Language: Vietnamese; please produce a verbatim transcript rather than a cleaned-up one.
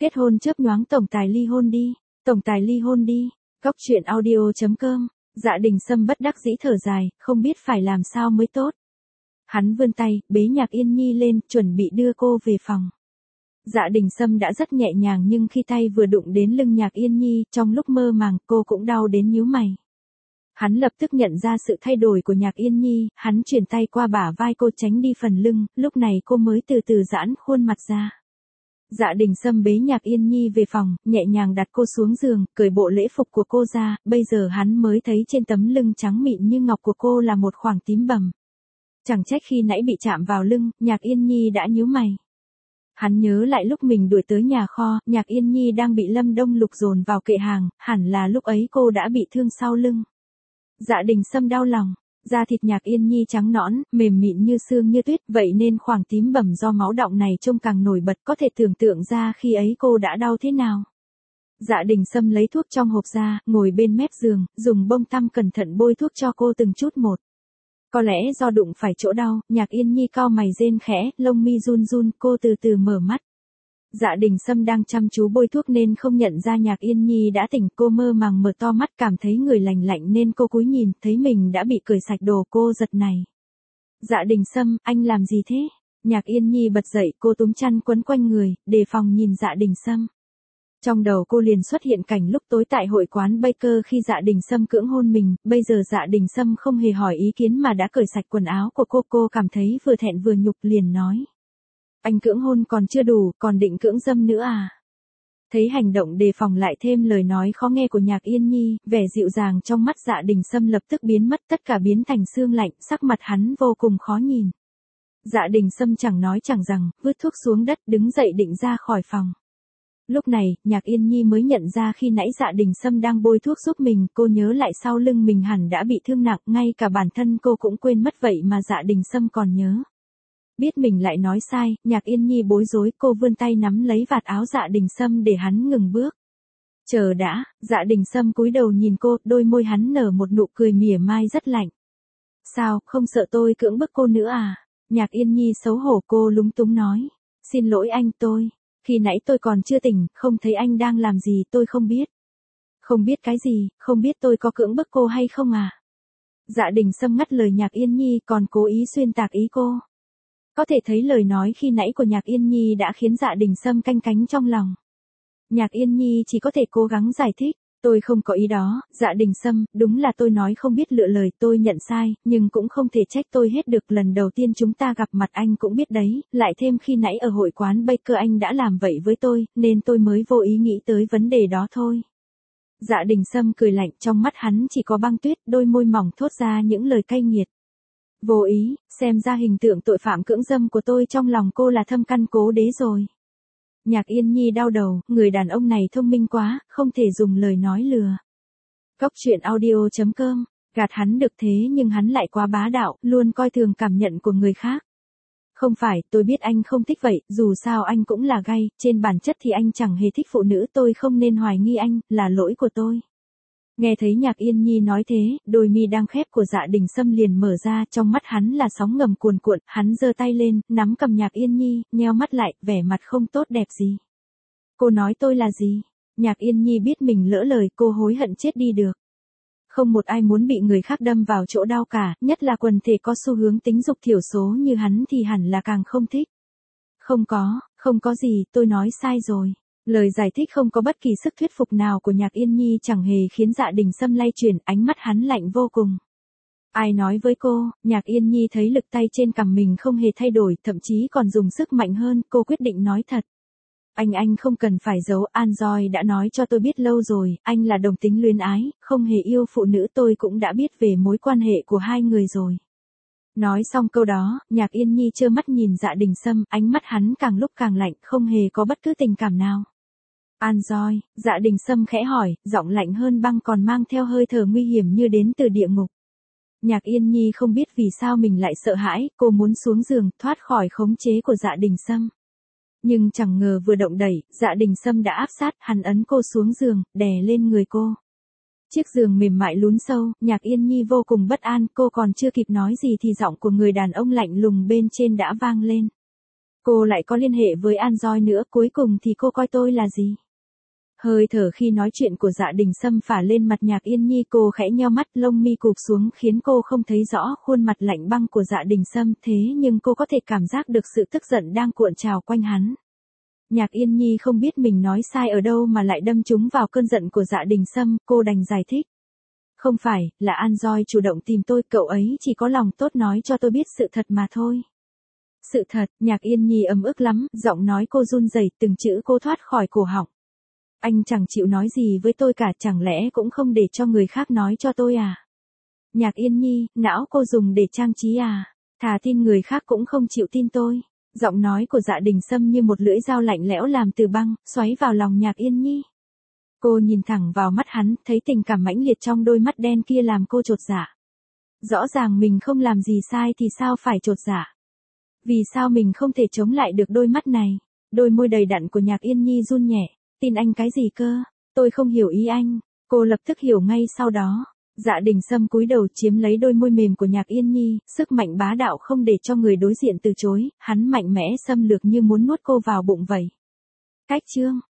Kết hôn chớp nhoáng tổng tài ly hôn đi, tổng tài ly hôn đi. Góc truyện audio chấm com. Dạ Đình Sâm bất đắc dĩ thở dài, không biết phải làm sao mới tốt. Hắn vươn tay, bế Nhạc Yên Nhi lên, chuẩn bị đưa cô về phòng. Dạ Đình Sâm đã rất nhẹ nhàng nhưng khi tay vừa đụng đến lưng Nhạc Yên Nhi, trong lúc mơ màng, cô cũng đau đến nhíu mày. Hắn lập tức nhận ra sự thay đổi của Nhạc Yên Nhi, hắn chuyển tay qua bả vai cô tránh đi phần lưng, lúc này cô mới từ từ giãn khuôn mặt ra. Dạ Đình Sâm bế Nhạc Yên Nhi về phòng, nhẹ nhàng đặt cô xuống giường, cởi bộ lễ phục của cô ra, bây giờ hắn mới thấy trên tấm lưng trắng mịn như ngọc của cô là một khoảng tím bầm. Chẳng trách khi nãy bị chạm vào lưng, Nhạc Yên Nhi đã nhíu mày. Hắn nhớ lại lúc mình đuổi tới nhà kho, Nhạc Yên Nhi đang bị Lâm Đông Lục dồn vào kệ hàng, hẳn là lúc ấy cô đã bị thương sau lưng. Dạ Đình Sâm đau lòng, da thịt Nhạc Yên Nhi trắng nõn, mềm mịn như sương như tuyết, vậy nên khoảng tím bầm do máu đọng này trông càng nổi bật, có thể tưởng tượng ra khi ấy cô đã đau thế nào. Dạ Đình Sâm lấy thuốc trong hộp ra, ngồi bên mép giường, dùng bông tăm cẩn thận bôi thuốc cho cô từng chút một. Có lẽ do đụng phải chỗ đau, Nhạc Yên Nhi cau mày rên khẽ, lông mi run run, cô từ từ mở mắt. Dạ Đình Sâm đang chăm chú bôi thuốc nên không nhận ra Nhạc Yên Nhi đã tỉnh, cô mơ màng mở to mắt cảm thấy người lành lạnh nên cô cúi nhìn, thấy mình đã bị cởi sạch đồ, cô giật này. Dạ Đình Sâm, anh làm gì thế? Nhạc Yên Nhi bật dậy, cô túm chăn quấn quanh người, đề phòng nhìn Dạ Đình Sâm. Trong đầu cô liền xuất hiện cảnh lúc tối tại hội quán Baker khi Dạ Đình Sâm cưỡng hôn mình, bây giờ Dạ Đình Sâm không hề hỏi ý kiến mà đã cởi sạch quần áo của cô, cô cảm thấy vừa thẹn vừa nhục liền nói. Anh cưỡng hôn còn chưa đủ, còn định cưỡng dâm nữa à? Thấy hành động đề phòng lại thêm lời nói khó nghe của Nhạc Yên Nhi, vẻ dịu dàng trong mắt Dạ Đình Sâm lập tức biến mất, tất cả biến thành sương lạnh, sắc mặt hắn vô cùng khó nhìn. Dạ Đình Sâm chẳng nói chẳng rằng, vứt thuốc xuống đất đứng dậy định ra khỏi phòng. Lúc này, Nhạc Yên Nhi mới nhận ra khi nãy Dạ Đình Sâm đang bôi thuốc giúp mình, cô nhớ lại sau lưng mình hẳn đã bị thương nặng, ngay cả bản thân cô cũng quên mất vậy mà Dạ Đình Sâm còn nhớ. Biết mình lại nói sai, Nhạc Yên Nhi bối rối, cô vươn tay nắm lấy vạt áo Dạ Đình Sâm để hắn ngừng bước. Chờ đã, Dạ Đình Sâm cúi đầu nhìn cô, đôi môi hắn nở một nụ cười mỉa mai rất lạnh. Sao, không sợ tôi cưỡng bức cô nữa à? Nhạc Yên Nhi xấu hổ, cô lúng túng nói. Xin lỗi anh, tôi, khi nãy tôi còn chưa tỉnh, không thấy anh đang làm gì, tôi không biết. Không biết cái gì, không biết tôi có cưỡng bức cô hay không à? Dạ Đình Sâm ngắt lời Nhạc Yên Nhi còn cố ý xuyên tạc ý cô. Có thể thấy lời nói khi nãy của Nhạc Yên Nhi đã khiến Dạ Đình Sâm canh cánh trong lòng. Nhạc Yên Nhi chỉ có thể cố gắng giải thích, tôi không có ý đó, Dạ Đình Sâm, đúng là tôi nói không biết lựa lời, tôi nhận sai, nhưng cũng không thể trách tôi hết được, lần đầu tiên chúng ta gặp mặt anh cũng biết đấy, lại thêm khi nãy ở hội quán Baker anh đã làm vậy với tôi, nên tôi mới vô ý nghĩ tới vấn đề đó thôi. Dạ Đình Sâm cười lạnh, trong mắt hắn chỉ có băng tuyết, đôi môi mỏng thốt ra những lời cay nghiệt. Vô ý, xem ra hình tượng tội phạm cưỡng dâm của tôi trong lòng cô là thâm căn cố đế rồi. Nhạc Yên Nhi đau đầu, người đàn ông này thông minh quá, không thể dùng lời nói lừa. Góc truyện audio chấm com, gạt hắn được thế nhưng hắn lại quá bá đạo, luôn coi thường cảm nhận của người khác. Không phải, tôi biết anh không thích vậy, dù sao anh cũng là gay, trên bản chất thì anh chẳng hề thích phụ nữ, tôi không nên hoài nghi anh, là lỗi của tôi. Nghe thấy Nhạc Yên Nhi nói thế, đôi mi đang khép của Dạ Đình Sâm liền mở ra, trong mắt hắn là sóng ngầm cuồn cuộn, hắn giơ tay lên, nắm cầm Nhạc Yên Nhi, nheo mắt lại, vẻ mặt không tốt đẹp gì. Cô nói tôi là gì? Nhạc Yên Nhi biết mình lỡ lời, cô hối hận chết đi được. Không một ai muốn bị người khác đâm vào chỗ đau cả, nhất là quần thể có xu hướng tính dục thiểu số như hắn thì hẳn là càng không thích. Không có, không có gì, tôi nói sai rồi. Lời giải thích không có bất kỳ sức thuyết phục nào của Nhạc Yên Nhi chẳng hề khiến Dạ Đình Sâm lay chuyển, ánh mắt hắn lạnh vô cùng. Ai nói với cô? Nhạc Yên Nhi thấy lực tay trên cằm mình không hề thay đổi, thậm chí còn dùng sức mạnh hơn, cô quyết định nói thật. Anh anh không cần phải giấu, An Joy đã nói cho tôi biết lâu rồi, anh là đồng tính luyến ái, không hề yêu phụ nữ, tôi cũng đã biết về mối quan hệ của hai người rồi. Nói xong câu đó, Nhạc Yên Nhi trơ mắt nhìn Dạ Đình Sâm, ánh mắt hắn càng lúc càng lạnh, không hề có bất cứ tình cảm nào. An Joy, Dạ Đình Sâm khẽ hỏi, giọng lạnh hơn băng còn mang theo hơi thở nguy hiểm như đến từ địa ngục. Nhạc Yên Nhi không biết vì sao mình lại sợ hãi, cô muốn xuống giường, thoát khỏi khống chế của Dạ Đình Sâm. Nhưng chẳng ngờ vừa động đẩy, Dạ Đình Sâm đã áp sát, hắn ấn cô xuống giường, đè lên người cô. Chiếc giường mềm mại lún sâu, Nhạc Yên Nhi vô cùng bất an, cô còn chưa kịp nói gì thì giọng của người đàn ông lạnh lùng bên trên đã vang lên. Cô lại có liên hệ với An Doi nữa, cuối cùng thì cô coi tôi là gì? Hơi thở khi nói chuyện của Dạ Đình Sâm phả lên mặt Nhạc Yên Nhi, cô khẽ nheo mắt, lông mi cụp xuống khiến cô không thấy rõ khuôn mặt lạnh băng của Dạ Đình Sâm, thế nhưng cô có thể cảm giác được sự tức giận đang cuộn trào quanh hắn. Nhạc Yên Nhi không biết mình nói sai ở đâu mà lại đâm trúng vào cơn giận của Dạ Đình Sâm, cô đành giải thích. Không phải, là An Doi chủ động tìm tôi, cậu ấy chỉ có lòng tốt nói cho tôi biết sự thật mà thôi. Sự thật, Nhạc Yên Nhi ấm ức lắm, giọng nói cô run rẩy, từng chữ cô thoát khỏi cổ họng. Anh chẳng chịu nói gì với tôi cả, chẳng lẽ cũng không để cho người khác nói cho tôi à? Nhạc Yên Nhi, não cô dùng để trang trí à? Thà tin người khác cũng không chịu tin tôi. Giọng nói của Dạ Đình Sâm như một lưỡi dao lạnh lẽo làm từ băng, xoáy vào lòng Nhạc Yên Nhi. Cô nhìn thẳng vào mắt hắn, thấy tình cảm mãnh liệt trong đôi mắt đen kia làm cô chột dạ. Rõ ràng mình không làm gì sai thì sao phải chột dạ? Vì sao mình không thể chống lại được đôi mắt này? Đôi môi đầy đặn của Nhạc Yên Nhi run nhẹ. Tin anh cái gì cơ? Tôi không hiểu ý anh. Cô lập tức hiểu ngay sau đó. Dạ Đình Sâm cúi đầu chiếm lấy đôi môi mềm của Nhạc Yên Nhi, sức mạnh bá đạo không để cho người đối diện từ chối, hắn mạnh mẽ xâm lược như muốn nuốt cô vào bụng vậy. Cách chương